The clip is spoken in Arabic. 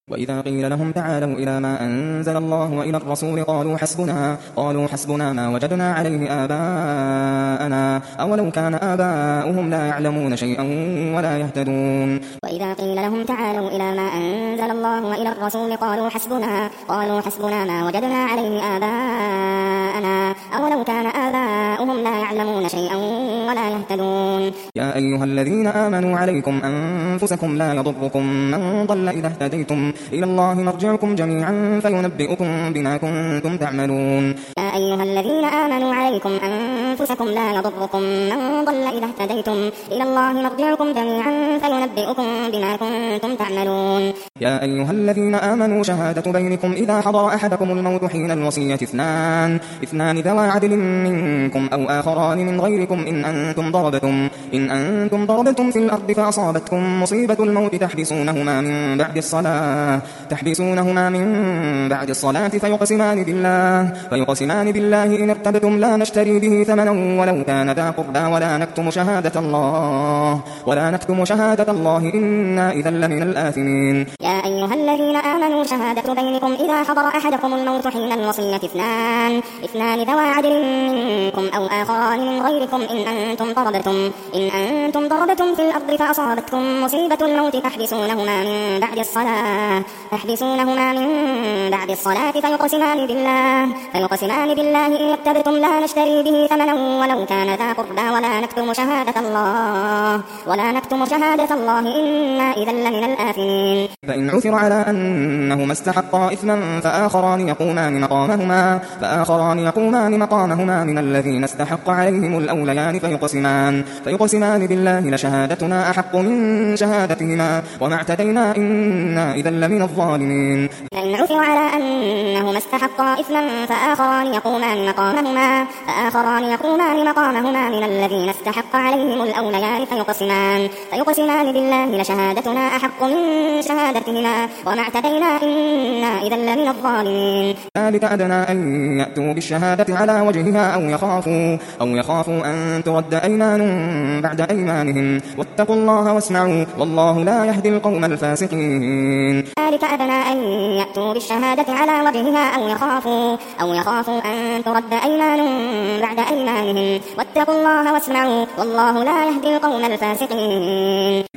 وإذا قيل لهم تعالوا إلى ما أنزل الله وإلى الرسول قالوا حسبنا ما وجدنا عليه آباءنا أولو كان آباؤهم لا يعلمون شيئا ولا يهتدون. وإذا قيل لهم تعالوا إلى ما أنزل الله وإلى الرسول قالوا حسبنا ما وجدنا عليه آباءنا أولو كان آباؤهم لا يعلمون شيئا ولا يهتدون. يا أيها الذين آمنوا عليكم أنفسكم لا يضركم من ضل إذا اهتديتم إلى الله مرجعكم جميعا فينبئكم بما كنتم تعملون. يا أيها الذين آمنوا عليكم أنفسكم لا يضركم من ضل إذا اهتديتم إلى الله مرجعكم جميعا فينبئكم بما كنتم تعملون. يا أيها الذين آمنوا شهادة بينكم إذا حضر أحدكم الموت حين الوصية اثنان ذوى عدل منكم أو آخران من غيركم إن أنتم ضربتم في الأرض فأصابتكم مصيبة الموت تحبسونهما من بعد الصلاة فيقسمان بالله إن ارتبتم لا نشتري به ثمنا ولو كان ذا قربى ولا نكتم شهادة الله إنا إذا لمن الآثمين. يا أيها الذين آمنوا شهادة بينكم إذا حضر أحدكم الموت حين الوصية اثنان ذوى عدل منكم أو آخران من غيركم إن أنتم ضربتم في الأرض فأصابتكم مصيبة الموت تحبسونهما من بعد الصلاة فيقسمان بالله إن ارتبتم لا نشتري به ثمنا ولو كان ذا قربى ولا نكتم شهادة الله إنا إذا لمن الآثمين. فإن عثر على أنهما استحقا إثما فآخران يقومان مقامهما من الذين استحق عليهم الأوليان فيقسمان بالله لشهادتنا أحق من شهادتهما وما اعتدينا إنا إذا لمن الظالمين. فإن عثر على أنهما استحقا إثما فآخران يقومان مقامهما من الذين استحق عليهم الأوليان فيقسمان بالله لشهادتنا أحق من شهادتهما وما اعتدينا إنا إذا لمن الظالمين. ذلك أدنى أن يأتوا بالشهادة على وجهها أو يخافوا أن ترد أيمان بعد أيمانهم واتقوا الله واسمعوا والله لا يهدي القوم الفاسقين. ذلك أدنى أن يأتوا بالشهادة على وجهها أو يخافوا أن ترد أيمان بعد أيمانهم واتقوا الله واسمعوا والله لا يهدي القوم الفاسقين.